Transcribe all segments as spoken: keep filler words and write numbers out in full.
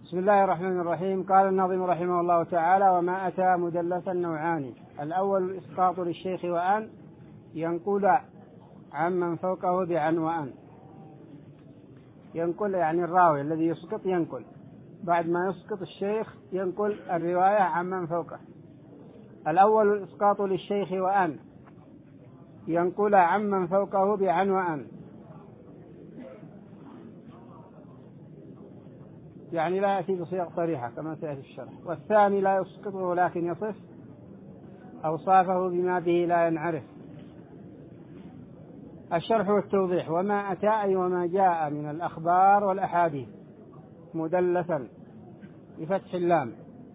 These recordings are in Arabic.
بسم الله الرحمن الرحيم. قال الناظم رحمه الله تعالى: وما أتى مدلسا نوعان، الأول الإسقاط للشيخ وأن ينقل عمن فوقه بعن وأن. ينقل يعني الراوي الذي يسقط ينقل، بعد ما يسقط الشيخ ينقل الرواية عمن فوقه. الأول الإسقاط للشيخ وأن ينقل عمن فوقه بعن وأن، يعني لا يأتي بصيغ صريحة كما سيأتي في الشرح. والثاني لا يسقطه لكن يصف أوصافه بما به لا ينعرف. الشرح والتوضيح: وما أتى أي وما جاء من الأخبار والأحاديث مدلسا بفتح اللام،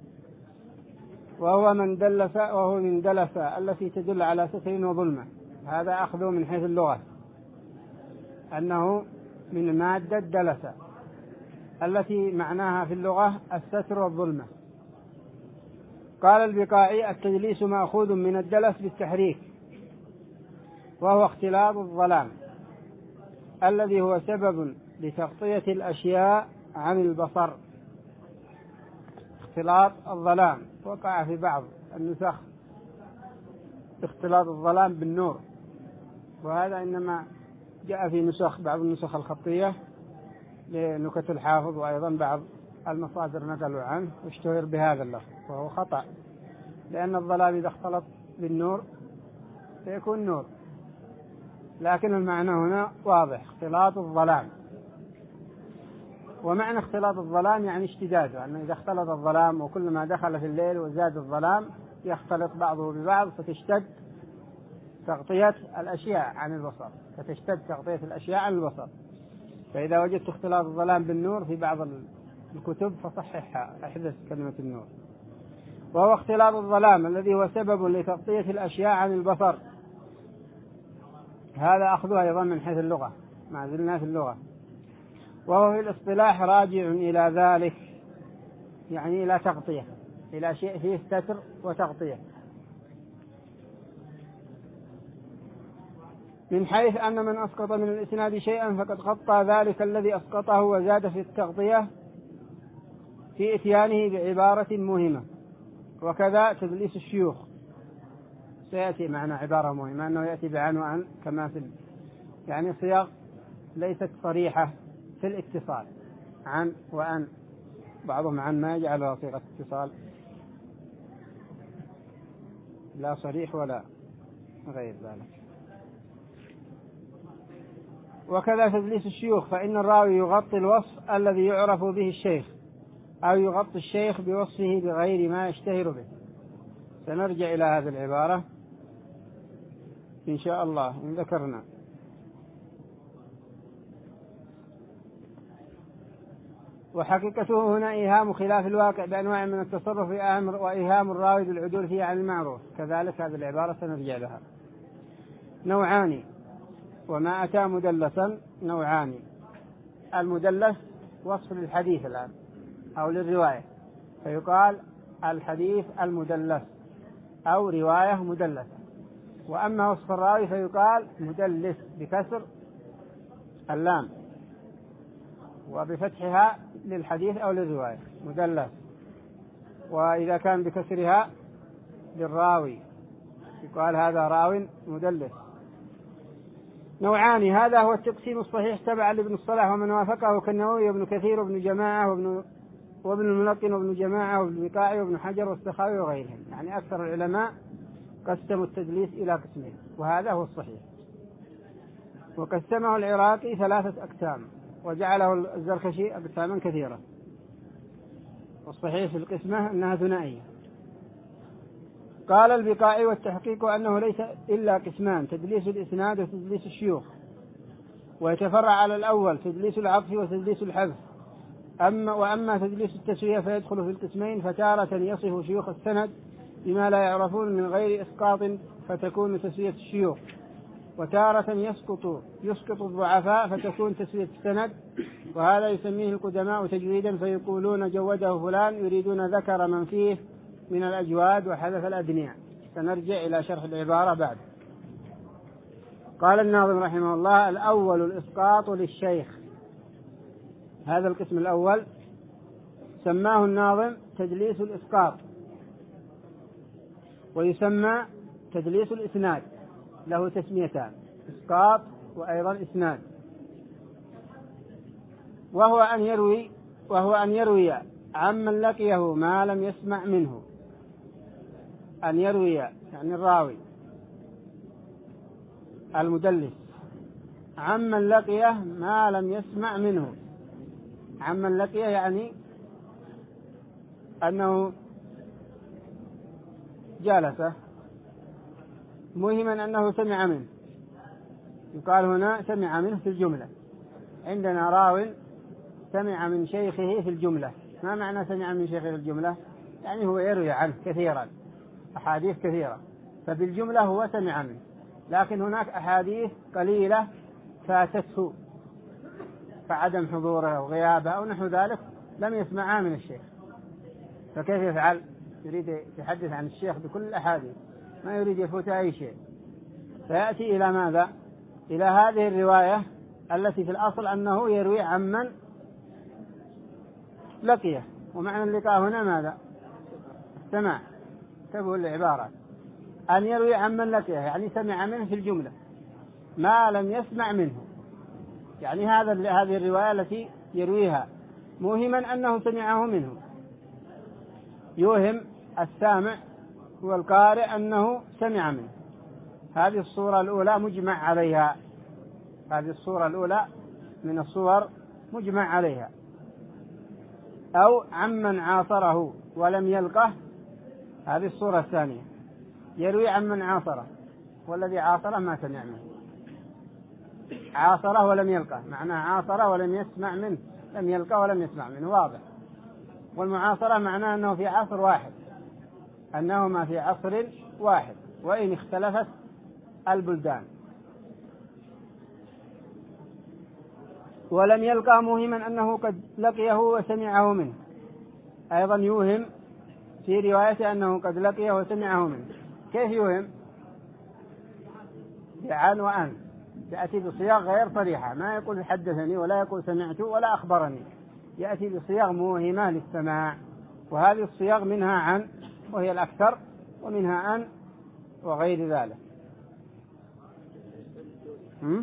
وهو من دلس وهو من دلس التي تدل على ستر وظلمة. هذا أخذه من حيث اللغة أنه من مادة دلس التي معناها في اللغة الستر والظلمة. قال البقاعي: التدليس مأخوذ من الدلس بالتحريك، وهو اختلاط الظلام الذي هو سبب لتغطية الأشياء عن البصر. اختلاط الظلام وقع في بعض النسخ اختلاط الظلام بالنور، وهذا إنما جاء في نسخ بعض النسخ الخطية لنكت الحافظ، وأيضا بعض المصادر نقلوا عنه واشتهر بهذا اللفظ، وهو خطأ، لأن الظلام إذا اختلط بالنور سيكون نور، لكن المعنى هنا واضح: اختلاط الظلام. ومعنى اختلاط الظلام يعني اشتداده، أنه إذا اختلط الظلام وكلما دخل في الليل وزاد الظلام يختلط بعضه ببعض فتشتد تغطية الأشياء عن البصر، فتشتد تغطية الأشياء عن البصر. فإذا وجدت اختلاط الظلام بالنور في بعض الكتب فصححها، احذف كلمة النور. وهو اختلاط الظلام الذي هو سبب لتغطية الأشياء عن البصر. هذا أخذه أيضا من حيث اللغة، ما زلنا في اللغة. وهو في الاصطلاح راجع إلى ذلك، يعني إلى تغطية، إلى شيء فيه ستر وتغطية، من حيث أن من أسقط من الإسناد شيئا فقد غطى ذلك الذي أسقطه وزاد في التغطية في إتيانه بعبارة موهمة. وكذا تدليس الشيوخ سيأتي معنا عبارة موهمة، أنه يأتي بعن وأن كما في يعني صيغ ليست صريحة في الاتصال، عن وأن، بعضهم عن ما يجعلها صيغة اتصال لا صريح ولا غير ذلك. وكذا تدليس الشيوخ، فإن الراوي يغطي الوصف الذي يعرف به الشيخ، أو يغطي الشيخ بوصفه بغير ما يشتهر به. سنرجع إلى هذه العبارة إن شاء الله إن ذكرنا. وحقيقته هنا إيهام خلاف الواقع بأنواع من التصرف وإيهام الراوي بالعدول فيه عن المعروف. كذلك هذه العبارة سنرجع لها. نوعان: وما أتى مدلسا نوعان. المدلس وصف للحديث الآن أو للرواية، فيقال الحديث المدلس أو رواية مدلسة. وأما وصف الراوي فيقال مدلس بكسر اللام وبفتحها للحديث أو للرواية مدلس، وإذا كان بكسرها للراوي يقال هذا راو مدلس. نوعان، هذا هو التقسيم الصحيح تبعا لابن الصلاح ومن وافقه كالنووي وابن كثير وابن جماعة وابن وابن الملقن وابن جماعة وابن البقاعي وابن حجر والسخاوي وغيرهم. يعني أكثر العلماء قسموا التدليس إلى قسمين، وهذا هو الصحيح. وقسمه العراقي ثلاثة أقسام، وجعله الزركشي أقساما كثيرة. والصحيح في القسمة أنها ثنائية. قال البقاعي: والتحقيق أنه ليس إلا قسمان: تدليس الإسناد وتدليس الشيوخ، ويتفرع على الأول تدليس العطف وتدليس الحذف. أما وأما تدليس التسوية فيدخل في القسمين، فتارة يصف شيوخ السند بما لا يعرفون من غير إسقاط فتكون تسوية الشيوخ، وتارة يسقط يسقط الضعفاء فتكون تسوية السند، وهذا يسميه القدماء تجويدا، فيقولون جوده فلان يريدون ذكر من فيه من الأجواد وحذف الأدنياء. سنرجع إلى شرح العبارة بعد. قال الناظم رحمه الله: الأول الإسقاط للشيخ. هذا القسم الأول سماه الناظم تدليس الإسقاط، ويسمى تدليس الإسناد، له تسميتان: إسقاط وأيضا إسناد. وهو أن يروي وهو أن يروي عمن لقيه ما لم يسمع منه. أن يروي يعني الراوي المدلس عمن لقيه ما لم يسمع منه. عمن لقيه يعني أنه جالسه موهما أنه سمع منه، يقال هنا سمع منه في الجملة. عندنا راو سمع من شيخه في الجملة. ما معنى سمع من شيخه في الجملة؟ يعني هو يروي عنه كثيرا، أحاديث كثيرة، فبالجملة هو سمع منه. لكن هناك أحاديث قليلة فاتته فعدم حضوره أو غيابه أو نحو ذلك لم يسمعها من الشيخ، فكيف يفعل؟ يريد يتحدث عن الشيخ بكل الأحاديث، ما يريد يفوت أي شيء، فيأتي إلى ماذا؟ إلى هذه الرواية التي في الأصل أنه يروي عمن لقيه. ومعنى اللقاء هنا ماذا؟ السماع. تبه العبارة أن يروي عمن لقيه يعني سمع منه في الجملة ما لم يسمع منه، يعني هذا هذه الرواية التي يرويها موهما أنه سمعه منه، يوهم السامع والقارئ أنه سمع منه. هذه الصورة الأولى مجمع عليها، هذه الصورة الأولى من الصور مجمع عليها. أو عمن عاصره ولم يلقه، هذه الصورة الثانية، يروي عمن عاصره والذي عاصره ما سمع منه. عاصره ولم يلقه معناه عاصره ولم يسمع منه، لم يلقه ولم يسمع منه، واضح. والمعاصرة معناه أنه في عصر واحد، أنهما في عصر واحد وإن اختلفت البلدان. ولم يلقى موهما أنه قد لقيه وسمعه منه، أيضا يوهم في روايته أنه قد لقيه وسمعه منه. كيف يوهم؟ بعن وأن، يأتي بصياغ غير صريحة، ما يقول حدثني ولا يقول سمعت ولا أخبرني، يأتي بصياغ موهمة للسماع. وهذه الصياغ منها عن وهي الأكثر، ومنها أن وغير ذلك. هم؟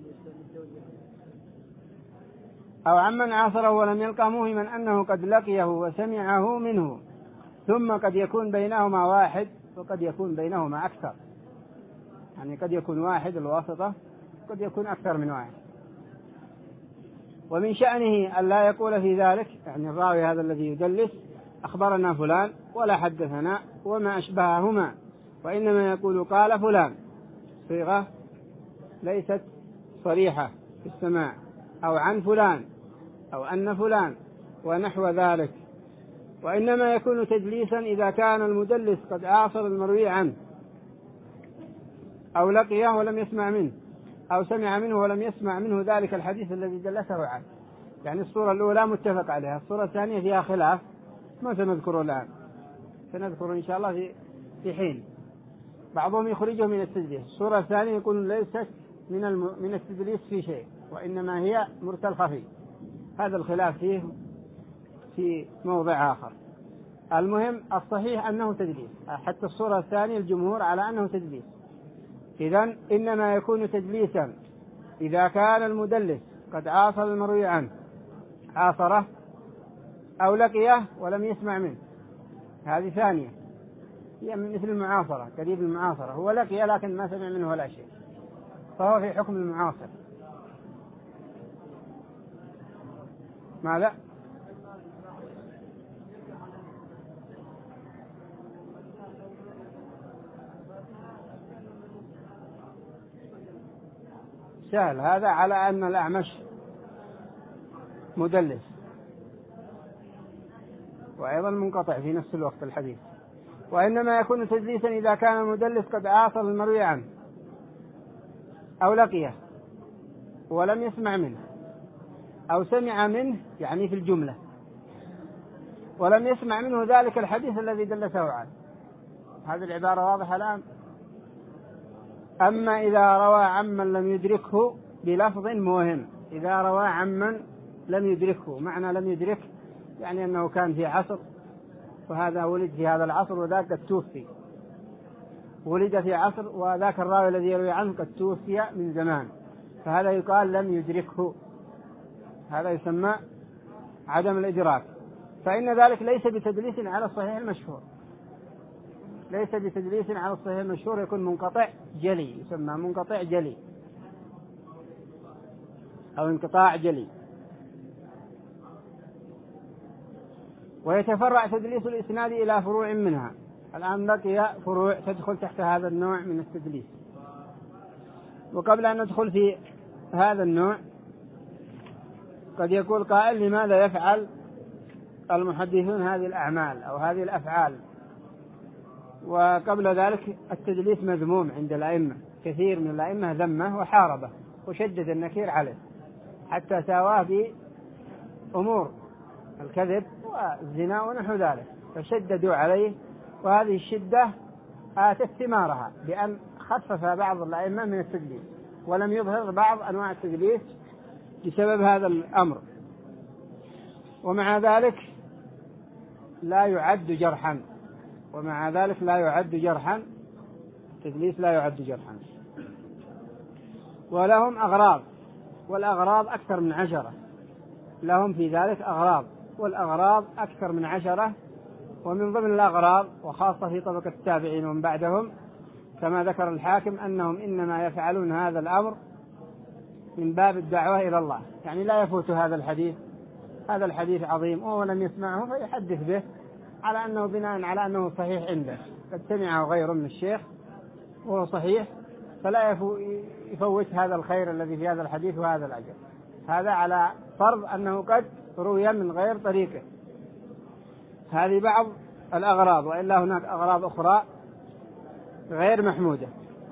أو عمن عاصره ولم يلقى موهما أنه قد لقيه وسمعه منه، ثم قد يكون بينهما واحد وقد يكون بينهما أكثر، يعني قد يكون واحد الواسطة، قد يكون أكثر من واحد. ومن شأنه أن لا يقول في ذلك، يعني الراوي هذا الذي يدلس أخبرنا فلان ولا حدثنا وما أشبههما، وإنما يقول قال فلان، صيغة ليست صريحة في السماع، أو عن فلان أو أن فلان ونحو ذلك. وإنما يكون تدليسا إذا كان المدلس قد عاصر المروي عنه، أو لقيه ولم يسمع منه، أو سمع منه ولم يسمع منه ذلك الحديث الذي دلسه عنه. يعني الصورة الأولى متفق عليها، الصورة الثانية فيها خلاف ما سنذكره الآن، سنذكر إن شاء الله في في حين. بعضهم يخرجه من التدليس. الصورة الثانية يكون ليست من الم... من التدليس في شيء، وإنما هي مرسل خفي. هذا الخلاف فيه في موضع آخر. المهم الصحيح أنه تدليس، حتى الصورة الثانية الجمهور على أنه تدليس. إذن إنما يكون تدليسا إذا كان المدلس قد عاصر المروي عنه، عاصره أو لقيه ولم يسمع منه، هذه ثانية، هي مثل المعاصرة، قريب المعاصرة، هو لقيه لكن ما سمع منه ولا شيء، فهو في حكم المعاصر. ماذا؟ سهل هذا، على أن الأعمش مدلس وأيضا منقطع في نفس الوقت الحديث. وإنما يكون تدليسا إذا كان المدلس قد عاصر المروي عنه أو لقيه ولم يسمع منه، أو سمع منه يعني في الجملة ولم يسمع منه ذلك الحديث الذي دلسه عنه. هذه العبارة واضحة الآن. أما إذا روى عمن لم يدركه بلفظ موهم، إذا روى عمن لم يدركه، معنى لم يدرك يعني أنه كان في عصر وهذا ولد في هذا العصر وذاك قد توفي، ولد في عصر وذاك الراوي الذي يروي عنه قد توفي من زمان، فهذا يقال لم يدركه، هذا يسمى عدم الإدراك. فإن ذلك ليس بتدليس على الصحيح المشهور، ليس بتدليس على الصحيح المشهور، يكون منقطع جلي، يسمى منقطع جلي أو انقطاع جلي. ويتفرع تدليس الإسناد إلى فروع منها. الآن بقي فروع تدخل تحت هذا النوع من التدليس. وقبل أن ندخل في هذا النوع قد يقول قائل لماذا يفعل المحدثون هذه الأعمال أو هذه الأفعال؟ وقبل ذلك التدليس مذموم عند الأئمة، كثير من الأئمة ذمه وحاربه وشدد النكير عليه حتى ساواه بأمور الكذب والزنا ونحو ذلك، فشددوا عليه، وهذه الشدة آتت ثمارها بأن خفف بعض الأئمة من التدليس ولم يظهر بعض أنواع التدليس بسبب هذا الأمر. ومع ذلك لا يعد جرحا، ومع ذلك لا يعد جرحا، التدليس لا يعد جرحا. ولهم أغراض، والأغراض أكثر من عشرة، لهم في ذلك أغراض، والأغراض أكثر من عشرة. ومن ضمن الأغراض وخاصة في طبقة التابعين ومن بعدهم كما ذكر الحاكم أنهم إنما يفعلون هذا الأمر من باب الدعوة إلى الله، يعني لا يفوت هذا الحديث، هذا الحديث عظيم وهو لم يسمعه فيحدث به على أنه بناء على أنه صحيح عنده، قد سمعه غيره من الشيخ وهو صحيح، فلا يفوت هذا الخير الذي في هذا الحديث وهذا الأجر، هذا على فرض أنه قد روي من غير طريقه. هذه بعض الأغراض، وإلا هناك أغراض أخرى غير محمودة.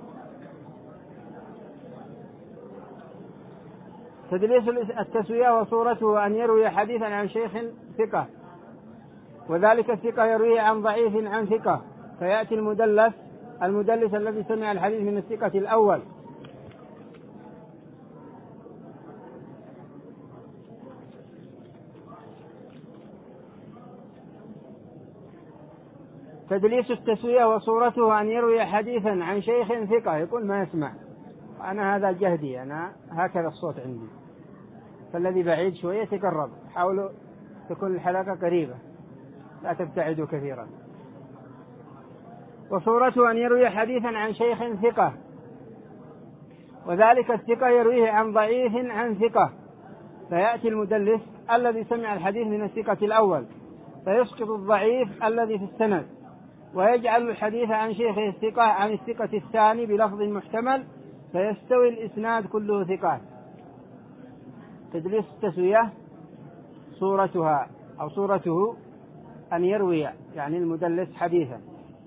تدليس التسوية وصورته أن يروي حديثا عن شيخ ثقة، وذلك الثقة يرويه عن ضعيف عن ثقة، فيأتي المدلس المدلس الذي سمع الحديث من الثقة الأول. تدليس التسوية وصورته أن يروي حديثا عن شيخ ثقة، يقول ما يسمع، أنا هذا جهدي، أنا هكذا الصوت عندي، فالذي بعيد شوية تقرب، حاولوا تكون الحلقة قريبة لا تبتعدوا كثيرا. وصورته أن يروي حديثا عن شيخ ثقة، وذلك الثقة يرويه عن ضعيف عن ثقة، فيأتي المدلس الذي سمع الحديث من الثقة الأول فيسقط الضعيف الذي في السند، ويجعل الحديث عن شيخ الثقة عن الثقة الثاني بلفظ محتمل، فيستوي الإسناد كله ثقات. تدليس التسوية صورتها أو صورته أن يروي يعني المدلس حديثا،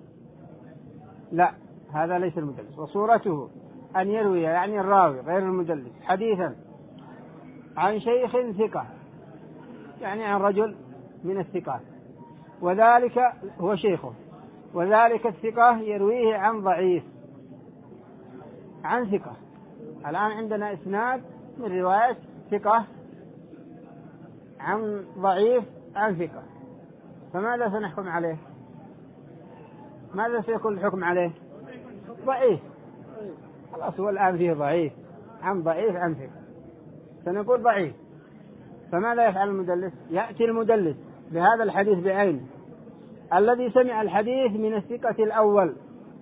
لا هذا ليس المدلس، وصورته أن يروي يعني الراوي غير المدلس حديثا عن شيخ ثقة، يعني عن رجل من الثقات، وذلك هو شيخه، وذلك الثقة يرويه عن ضعيف عن ثقة. الآن عندنا إسناد من رواية ثقة عن ضعيف عن ثقة، فماذا سنحكم عليه؟ ماذا سيكون الحكم عليه؟ ضعيف، خلاص هو الآن فيه ضعيف عن ضعيف عن ثقة، سنقول ضعيف. فماذا يفعل المدلس؟ يأتي المدلس بهذا الحديث بعينه الذي سمع الحديث من الثقة الأول،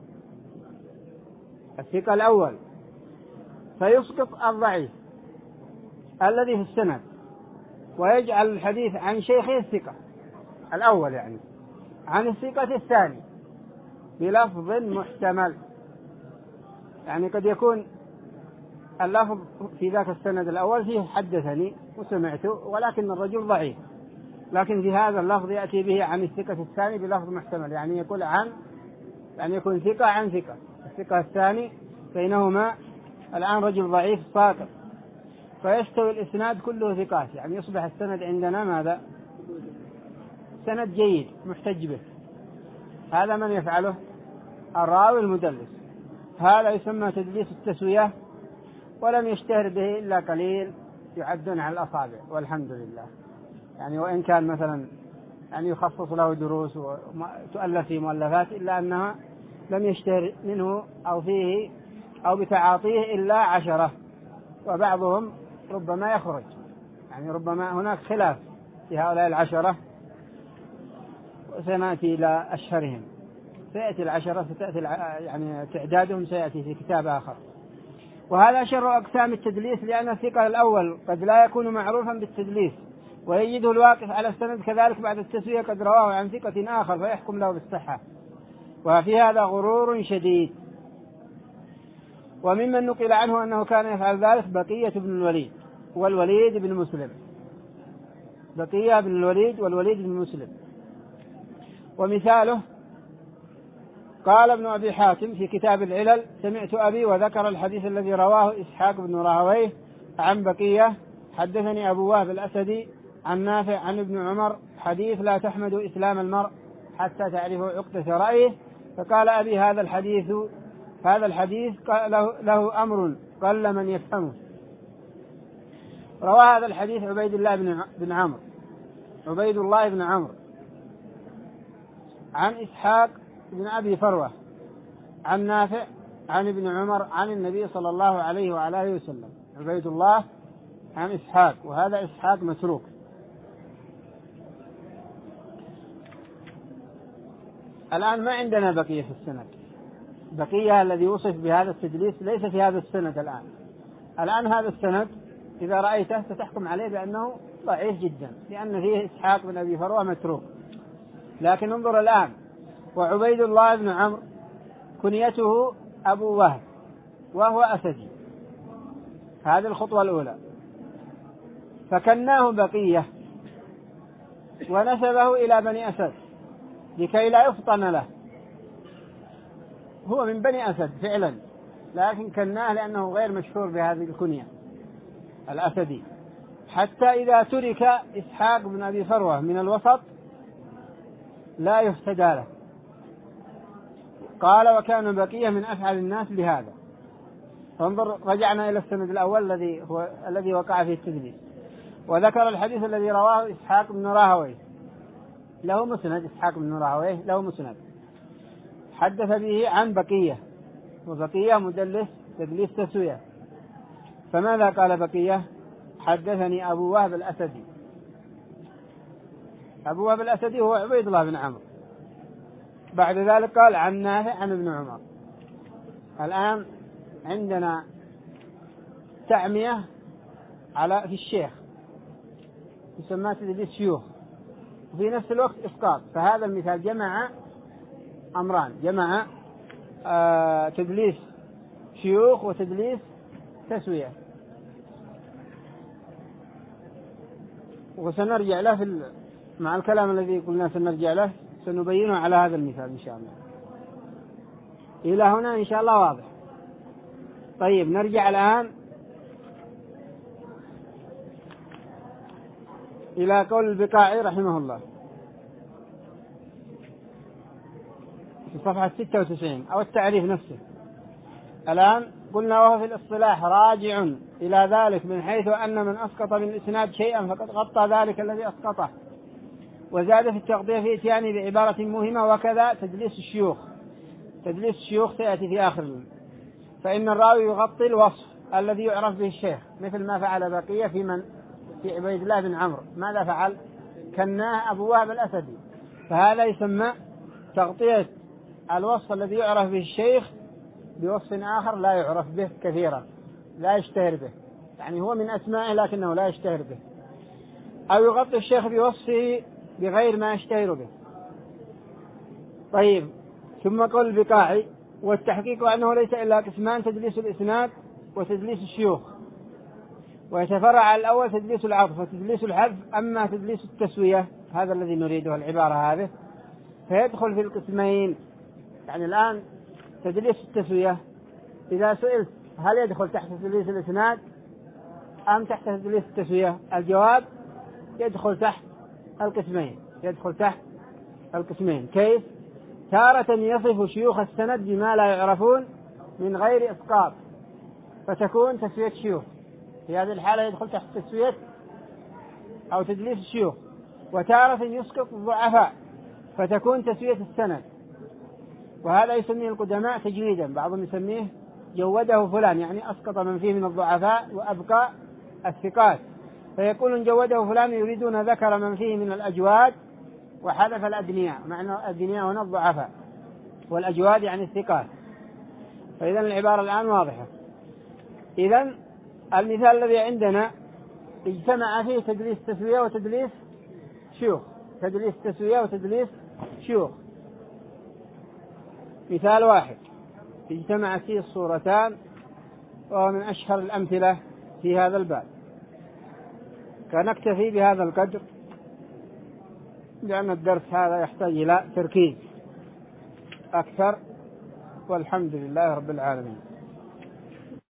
الثقة الأول، فيسقط الضعيف الذي في السند، ويجعل الحديث عن شيخه الثقة الأول يعني عن الثقة الثاني بلفظ محتمل، يعني قد يكون اللفظ في ذاك السند الأول فيه حدثني وسمعته ولكن الرجل ضعيف، لكن في هذا اللفظ يأتي به عن الثقة الثاني بلفظ محتمل، يعني يقول عن يعني يكون ثقة عن ثقة، الثقة الثاني بينهما الآن رجل ضعيف ساقط، فيستوي الإسناد كله ثقات، يعني يصبح السند عندنا ماذا؟ سند جيد محتج به. هذا من يفعله؟ الراوي المدلس، هذا يسمى تدليس التسوية، ولم يشتهر به إلا قليل يعدون على الأصابع، والحمد لله. يعني وإن كان مثلا يعني يخصص له دروس وتؤلف في مؤلفات، إلا أنها لم يشتهر منه أو فيه أو بتعاطيه إلا عشرة، وبعضهم ربما يخرج، يعني ربما هناك خلاف في هؤلاء العشرة، وسنأتي إلى أشهرهم. سيأتي العشرة ستأتي يعني تعدادهم سيأتي في كتاب آخر. وهذا شر أقسام التدليس، لأن الثقة الأول قد لا يكون معروفا بالتدليس، ويجده الواقف على السند كذلك بعد التسوية قد رواه عن ثقة آخر فيحكم له بالصحة، وفي هذا غرور شديد. وممن نقل عنه أنه كان يفعل ذلك بقية بن الوليد والوليد بن مسلم، بقية بن الوليد والوليد بن مسلم. ومثاله قال ابن أبي حاتم في كتاب العلل: سمعت أبي وذكر الحديث الذي رواه إسحاق بن راهويه عن بقية: حدثني أبو وهب الأسدي عن نافع عن ابن عمر حديث: لا تحمد إسلام المرء حتى تعرفوا عقدة رأيه. فقال أبي: هذا الحديث هذا الحديث له, له أمر قل من يفهمه. روى هذا الحديث عبيد الله بن عمرو عبيد الله بن عمرو عن إسحاق بن أبي فروة عن نافع عن ابن عمر عن النبي صلى الله عليه وعلى آله وسلم. عبيد الله عن إسحاق، وهذا إسحاق متروك. الآن ما عندنا بقية في السند، بقية الذي وصف بهذا التدليس ليس في هذا السند. الآن الآن هذا السند إذا رأيته ستحكم عليه بأنه ضعيف جدا، لأن فيه إسحاق بن أبي فروة متروك. لكن انظر الآن: وعبيد الله بن عمرو كنيته أبو وهب وهو أسدي، هذه الخطوة الأولى. فكناه بقية ونسبه إلى بني أسد لكي لا يفطن له، هو من بني أسد فعلا، لكن كناه لأنه غير مشهور بهذه الكنية الأسدي، حتى إذا ترك إسحاق بن أبي فروة من الوسط لا يهتدى له. قال: وكان بقية من أفعل الناس بهذا. فانظر، رجعنا إلى السند الأول الذي هو الذي وقع فيه التدليس. وذكر الحديث الذي رواه إسحاق بن راهويه، له مسند. إسحاق بن راهويه له مسند، حدث به عن بقية، وبقية مدلس تدليس تسوية. فماذا قال بقية؟ حدثني أبو وهب الأسدي. أبو وهب الأسدي هو عبيد الله بن عمرو. بعد ذلك قال عن نافع عن ابن عمر. الآن عندنا تعمية على في الشيخ يسمى تدليس شيوخ، وفي نفس الوقت إسقاط. فهذا المثال جمع أمران، جمع آه تدليس شيوخ وتدليس تسوية. وسنرجع له في مع الكلام الذي قلنا سنرجع له، سنبينه على هذا المثال إن شاء الله. إلى هنا إن شاء الله واضح. طيب، نرجع الآن إلى قول البقاعي رحمه الله في صفحة ستة وتسعين، أو التعريف نفسه. الآن قلنا: وهو في الاصطلاح راجع إلى ذلك من حيث أن من أسقط من الإسناد شيئا فقد غطى ذلك الذي أسقطه، وزاد في التغطية في إتيانه بعبارة مهمة. وكذا تدليس الشيوخ، تدليس الشيوخ سيأتي في آخر. فإن الراوي يغطي الوصف الذي يعرف به الشيخ، مثل ما فعل بقية في من في عبيد الله بن عمرو. ماذا فعل؟ كناه أبو وهب الأسدي. فهذا يسمى تغطية الوصف الذي يعرف به الشيخ بوصف آخر لا يعرف به كثيرا، لا يشتهر به، يعني هو من أسمائه لكنه لا يشتهر به. أو يغطي الشيخ بوصفه بغير ما يشتهر به. طيب، ثم قول البقاعي: والتحقيق أنه ليس إلا قسمان: تدليس الإسناد وتدليس الشيوخ، ويتفرع على الأول تدليس العطف وتدليس الحذف. أما تدليس التسوية هذا الذي نريده، العبارة هذه، فيدخل في القسمين. يعني الآن تدليس التسوية إذا سئلت هل يدخل تحت تدليس الإسناد أم تحت تدليس التسوية؟ الجواب: يدخل تحت القسمين، يدخل تحت القسمين. كيف؟ تارة يصف شيوخ السند بما لا يعرفون من غير إسقاط، فتكون تسوية شيوخ، في هذه الحالة يدخل تحت تسوية أو تدليس الشيوخ. وتارة يسقط الضعفاء فتكون تسوية السند، وهذا يسميه القدماء تجويدا، بعضهم يسميه جوده فلان، يعني أسقط من فيه من الضعفاء وأبقى الثقات، فيقولون جوده فلان يريدون ذكر من فيه من الأجواد وحذف الأدنياء، معنى الأدنياء هنا الضعفاء والأجواد يعني الثقات. فإذا العبارة الآن واضحة. إذا المثال الذي عندنا اجتمع فيه تدليس تسوية وتدليس شيوخ، تدليس تسوية وتدليس شيوخ. مثال واحد اجتمع فيه الصورتان، وهو من أشهر الأمثلة في هذا الباب. فنكتفي بهذا القدر لأن الدرس هذا يحتاج إلى تركيز أكثر، والحمد لله رب العالمين.